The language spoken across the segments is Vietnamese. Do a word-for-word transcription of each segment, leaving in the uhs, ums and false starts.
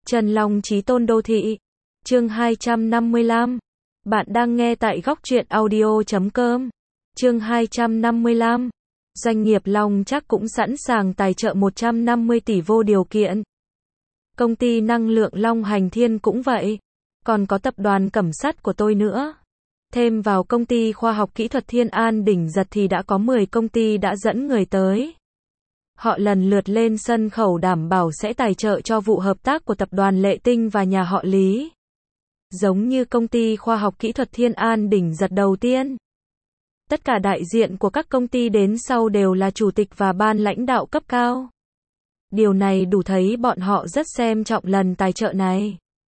Trần Long Chí Tôn Đô Thị. Chương hai trăm năm mươi lăm. Bạn đang nghe tại góc truyện audio chấm com. Chương hai trăm năm mươi lăm. Doanh nghiệp Long Trác cũng sẵn sàng tài trợ một trăm năm mươi tỷ vô điều kiện. Công ty năng lượng Long Hành Thiên cũng vậy. Còn có tập đoàn Cẩm Sắt của tôi nữa. Thêm vào công ty khoa học kỹ thuật Thiên An Đỉnh Giật thì đã có mười công ty đã dẫn người tới. Họ lần lượt lên sân khấu đảm bảo sẽ tài trợ cho vụ hợp tác của tập đoàn Lệ Tinh và nhà họ Lý. Giống như công ty khoa học kỹ thuật Thiên An Đỉnh Giật đầu tiên. Tất cả đại diện của các công ty đến sau đều là chủ tịch và ban lãnh đạo cấp cao. Điều này đủ thấy bọn họ rất xem trọng lần tài trợ này.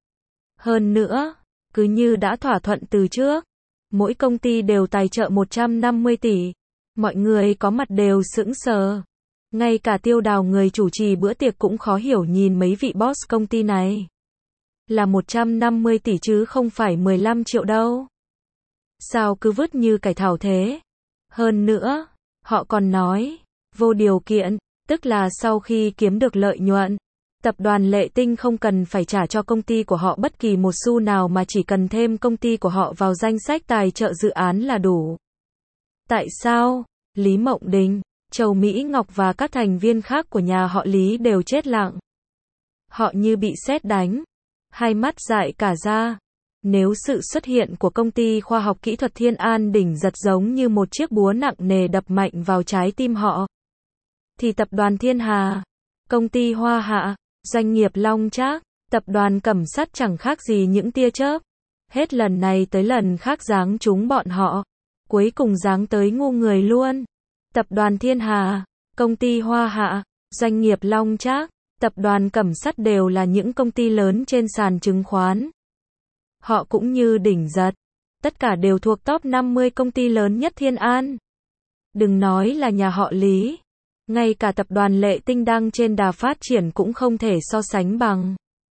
Hơn nữa, cứ như đã thỏa thuận từ trước, mỗi công ty đều tài trợ một trăm năm mươi tỷ. Mọi người có mặt đều sững sờ. Ngay cả Tiêu Đào người chủ trì bữa tiệc cũng khó hiểu nhìn mấy vị boss công ty này. Là một trăm năm mươi tỷ chứ không phải mười lăm triệu đâu. Sao cứ vứt như cải thảo thế? Hơn nữa, họ còn nói, vô điều kiện, tức là sau khi kiếm được lợi nhuận, tập đoàn Lệ Tinh không cần phải trả cho công ty của họ bất kỳ một xu nào mà chỉ cần thêm công ty của họ vào danh sách tài trợ dự án là đủ. Tại sao? Lý Mộng Đình, Châu Mỹ Ngọc và các thành viên khác của nhà họ Lý đều chết lặng. Họ như bị sét đánh, hai mắt dại cả ra. Nếu sự xuất hiện của công ty khoa học kỹ thuật Thiên An Đỉnh Giật giống như một chiếc búa nặng nề đập mạnh vào trái tim họ, thì tập đoàn Thiên Hà, công ty Hoa Hạ, doanh nghiệp Long Trác, tập đoàn Cẩm Sắt chẳng khác gì những tia chớp. Hết lần này tới lần khác giáng trúng bọn họ. Cuối cùng giáng tới ngu người luôn. Tập đoàn Thiên Hà, công ty Hoa Hạ, doanh nghiệp Long Trác, tập đoàn Cẩm Sắt đều là những công ty lớn trên sàn chứng khoán. Họ cũng như Đỉnh Giật, tất cả đều thuộc top năm mươi công ty lớn nhất Thiên An. Đừng nói là nhà họ Lý, ngay cả tập đoàn Lệ Tinh đang trên đà phát triển cũng không thể so sánh bằng.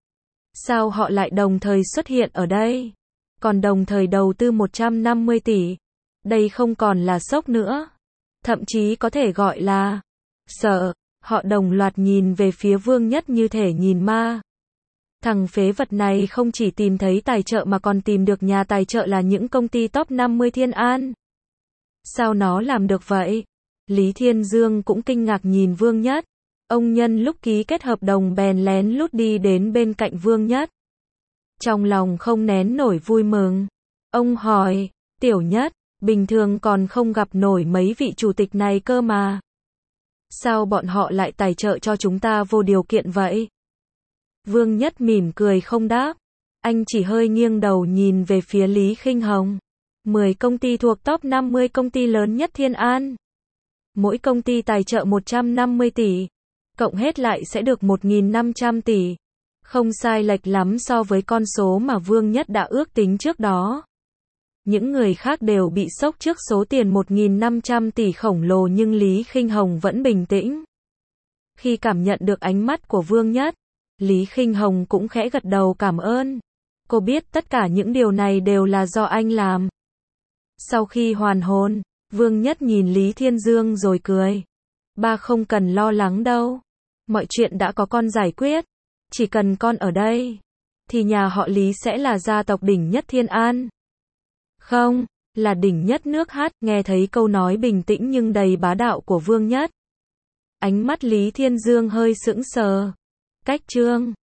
Sao họ lại đồng thời xuất hiện ở đây? Còn đồng thời đầu tư một trăm năm mươi tỷ. Đây không còn là sốc nữa. Thậm chí có thể gọi là sợ. Họ đồng loạt nhìn về phía Vương Nhất như thể nhìn ma. Thằng phế vật này không chỉ tìm thấy tài trợ mà còn tìm được nhà tài trợ là những công ty top năm mươi Thiên An. Sao nó làm được vậy? Lý Thiên Dương cũng kinh ngạc nhìn Vương Nhất. Ông nhân lúc ký kết hợp đồng bèn lén lút đi đến bên cạnh Vương Nhất. Trong lòng không nén nổi vui mừng. Ông hỏi, Tiểu Nhất, bình thường còn không gặp nổi mấy vị chủ tịch này cơ mà. Sao bọn họ lại tài trợ cho chúng ta vô điều kiện vậy? Vương Nhất mỉm cười không đáp. Anh chỉ hơi nghiêng đầu nhìn về phía Lý Khinh Hồng. mười công ty thuộc top năm mươi công ty lớn nhất Thiên An. Mỗi công ty tài trợ một trăm năm mươi tỷ. Cộng hết lại sẽ được một nghìn năm trăm tỷ. Không sai lệch lắm so với con số mà Vương Nhất đã ước tính trước đó. Những người khác đều bị sốc trước số tiền một nghìn năm trăm tỷ khổng lồ nhưng Lý Khinh Hồng vẫn bình tĩnh. Khi cảm nhận được ánh mắt của Vương Nhất, Lý Khinh Hồng cũng khẽ gật đầu cảm ơn. Cô biết tất cả những điều này đều là do anh làm. Sau khi hoàn hồn, Vương Nhất nhìn Lý Thiên Dương rồi cười. Ba không cần lo lắng đâu. Mọi chuyện đã có con giải quyết. Chỉ cần con ở đây, thì nhà họ Lý sẽ là gia tộc đỉnh nhất Thiên An. Không, là đỉnh nhất nước hát. Nghe thấy câu nói bình tĩnh nhưng đầy bá đạo của Vương Nhất. Ánh mắt Lý Thiên Dương hơi sững sờ. Cách chương